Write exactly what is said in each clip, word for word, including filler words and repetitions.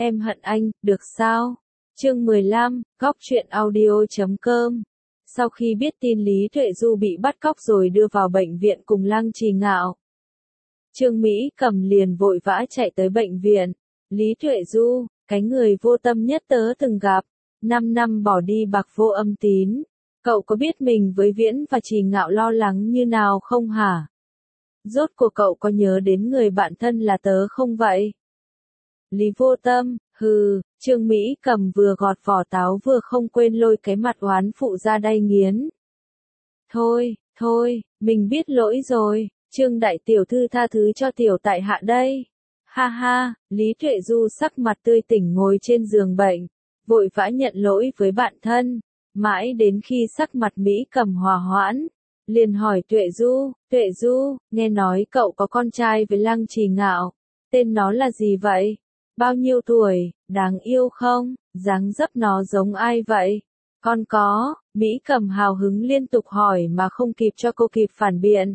Em hận anh, được sao? Chương mười lăm, góc truyện audio chấm com. Sau khi biết tin Lý Tuệ Du bị bắt cóc rồi đưa vào bệnh viện cùng Lăng Trì Ngạo, Trương Mỹ Cầm liền vội vã chạy tới bệnh viện. Lý Tuệ Du, cái người vô tâm nhất tớ từng gặp, năm năm bỏ đi bạc vô âm tín. Cậu có biết mình với Viễn và Trì Ngạo lo lắng như nào không hả? Rốt cuộc cậu có nhớ đến người bạn thân là tớ không vậy? Lý vô tâm, hừ, Trương Mỹ Cầm vừa gọt vỏ táo vừa không quên lôi cái mặt oán phụ ra đay nghiến. Thôi, thôi, mình biết lỗi rồi, Trương đại tiểu thư tha thứ cho tiểu tại hạ đây. Ha ha, Lý Tuệ Du sắc mặt tươi tỉnh ngồi trên giường bệnh, vội vã nhận lỗi với bạn thân, mãi đến khi sắc mặt Mỹ Cầm hòa hoãn, liền hỏi Tuệ Du, Tuệ Du, nghe nói cậu có con trai với Lăng Trì Ngạo, tên nó là gì vậy? Bao nhiêu tuổi, đáng yêu không, dáng dấp nó giống ai vậy? Con có, Mỹ Cầm hào hứng liên tục hỏi mà không kịp cho cô kịp phản biện.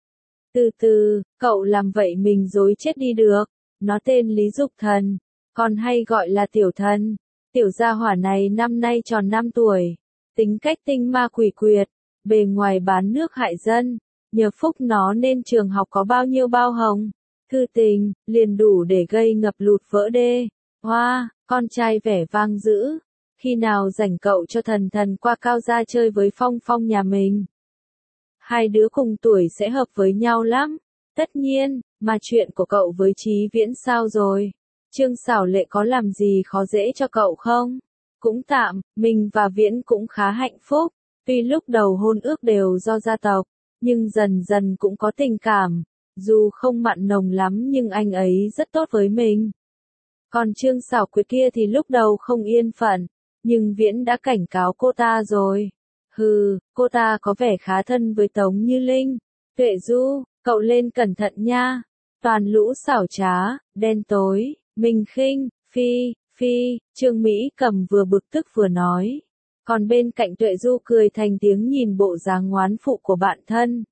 Từ từ, cậu làm vậy mình dối chết đi được, nó tên Lý Dục Thần, còn hay gọi là Tiểu Thần. Tiểu gia hỏa này năm nay tròn năm tuổi, tính cách tinh ma quỷ quyệt, bề ngoài bán nước hại dân, nhờ phúc nó nên trường học có bao nhiêu bao hồng, thư tình, liền đủ để gây ngập lụt vỡ đê. Hoa, wow, con trai vẻ vang dữ, khi nào rảnh cậu cho Thần Thần qua Cao Gia chơi với Phong Phong nhà mình. Hai đứa cùng tuổi sẽ hợp với nhau lắm, tất nhiên, mà chuyện của cậu với Chí Viễn sao rồi? Trương Sảo Lệ có làm gì khó dễ cho cậu không? Cũng tạm, mình và Viễn cũng khá hạnh phúc, tuy lúc đầu hôn ước đều do gia tộc, nhưng dần dần cũng có tình cảm, dù không mặn nồng lắm nhưng anh ấy rất tốt với mình. Còn Trương Sảo Quyệt kia thì lúc đầu không yên phận, nhưng Viễn đã cảnh cáo cô ta rồi. Hừ, cô ta có vẻ khá thân với Tống Như Linh. Tuệ Du, cậu lên cẩn thận nha. Toàn lũ xảo trá, đen tối, mình khinh, phi, phi, Trương Mỹ Cầm vừa bực tức vừa nói. Còn bên cạnh Tuệ Du cười thành tiếng nhìn bộ dáng ngoán phụ của bạn thân.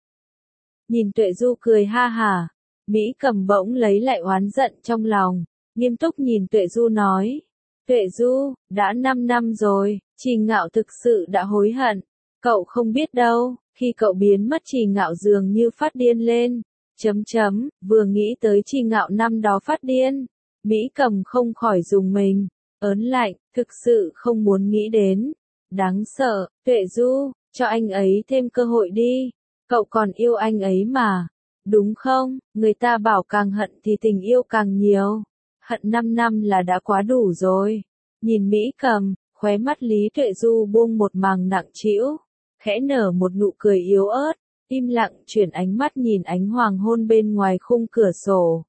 Nhìn Tuệ Du cười ha hả, Mỹ Cầm bỗng lấy lại oán giận trong lòng, nghiêm túc nhìn Tuệ Du nói. Tuệ Du, đã năm năm rồi, Trì Ngạo thực sự đã hối hận. Cậu không biết đâu, khi cậu biến mất Trì Ngạo dường như phát điên lên. Chấm chấm, vừa nghĩ tới Trì Ngạo năm đó phát điên, Mỹ Cầm không khỏi dùng mình, ớn lạnh, thực sự không muốn nghĩ đến. Đáng sợ, Tuệ Du, cho anh ấy thêm cơ hội đi, cậu còn yêu anh ấy mà, đúng không? Người ta bảo càng hận thì tình yêu càng nhiều, hận năm năm là đã quá đủ rồi. Nhìn Mỹ Cầm, khóe mắt Lý Tuệ Du buông một màng nặng trĩu, khẽ nở một nụ cười yếu ớt, im lặng chuyển ánh mắt nhìn ánh hoàng hôn bên ngoài khung cửa sổ.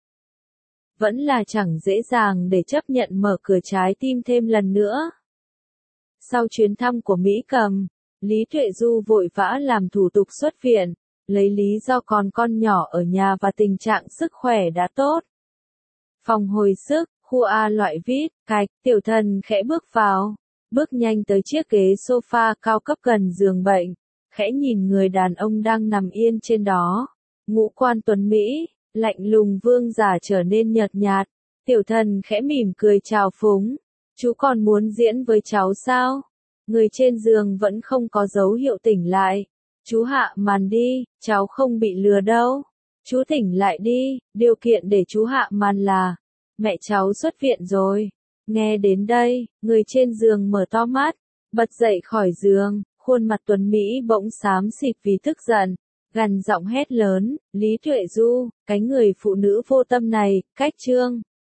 Vẫn là chẳng dễ dàng để chấp nhận mở cửa trái tim thêm lần nữa. Sau chuyến thăm của Mỹ Cầm, Lý Tuệ Du vội vã làm thủ tục xuất viện, lấy lý do còn con nhỏ ở nhà và tình trạng sức khỏe đã tốt. Phòng hồi sức, khu A loại vít, cạch, Tiểu Thần khẽ bước vào, bước nhanh tới chiếc ghế sofa cao cấp gần giường bệnh, khẽ nhìn người đàn ông đang nằm yên trên đó. Ngũ quan tuấn Mỹ, lạnh lùng vương giả trở nên nhợt nhạt. Tiểu Thần khẽ mỉm cười chào phúng. Chú còn muốn diễn với cháu sao? Người trên giường vẫn không có dấu hiệu tỉnh lại. Chú hạ màn đi, cháu không bị lừa đâu. Chú tỉnh lại đi, điều kiện để chú hạ màn là mẹ cháu xuất viện rồi. Nghe đến đây, người trên giường mở to mắt, bật dậy khỏi giường, khuôn mặt tuấn Mỹ bỗng xám xịt vì tức giận, gằn giọng hét lớn, Lý Tuệ Du, cái người phụ nữ vô tâm này, cách Trương